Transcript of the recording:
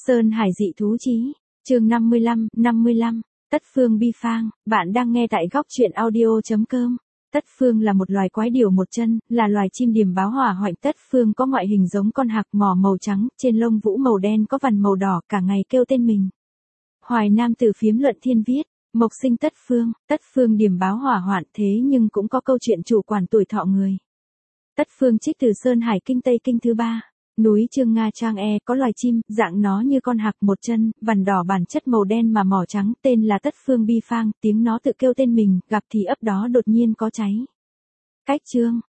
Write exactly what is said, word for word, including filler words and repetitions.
Sơn Hải dị thú chí, chương năm mươi lăm, năm mươi lăm, Tất Phương Bi Phang, bạn đang nghe tại góc truyện audio.com. Tất Phương là một loài quái điểu một chân, là loài chim điềm báo hỏa hoạnh. Tất Phương có ngoại hình giống con hạc, mỏ màu trắng, trên lông vũ màu đen có vằn màu đỏ, cả ngày kêu tên mình. Hoài Nam Tử Phiếm Luận Thiên viết, mộc sinh Tất Phương, Tất Phương điềm báo hỏa hoạn, thế nhưng cũng có câu chuyện chủ quản tuổi thọ người. Tất Phương trích từ Sơn Hải Kinh Tây Kinh thứ ba. Núi Chương Nga Trang E có loài chim, dạng nó như con hạc một chân, vằn đỏ bản chất màu đen mà mỏ trắng, tên là Tất Phương Bi Phang, tiếng nó tự kêu tên mình, gặp thì ấp đó đột nhiên có cháy. Cách chương,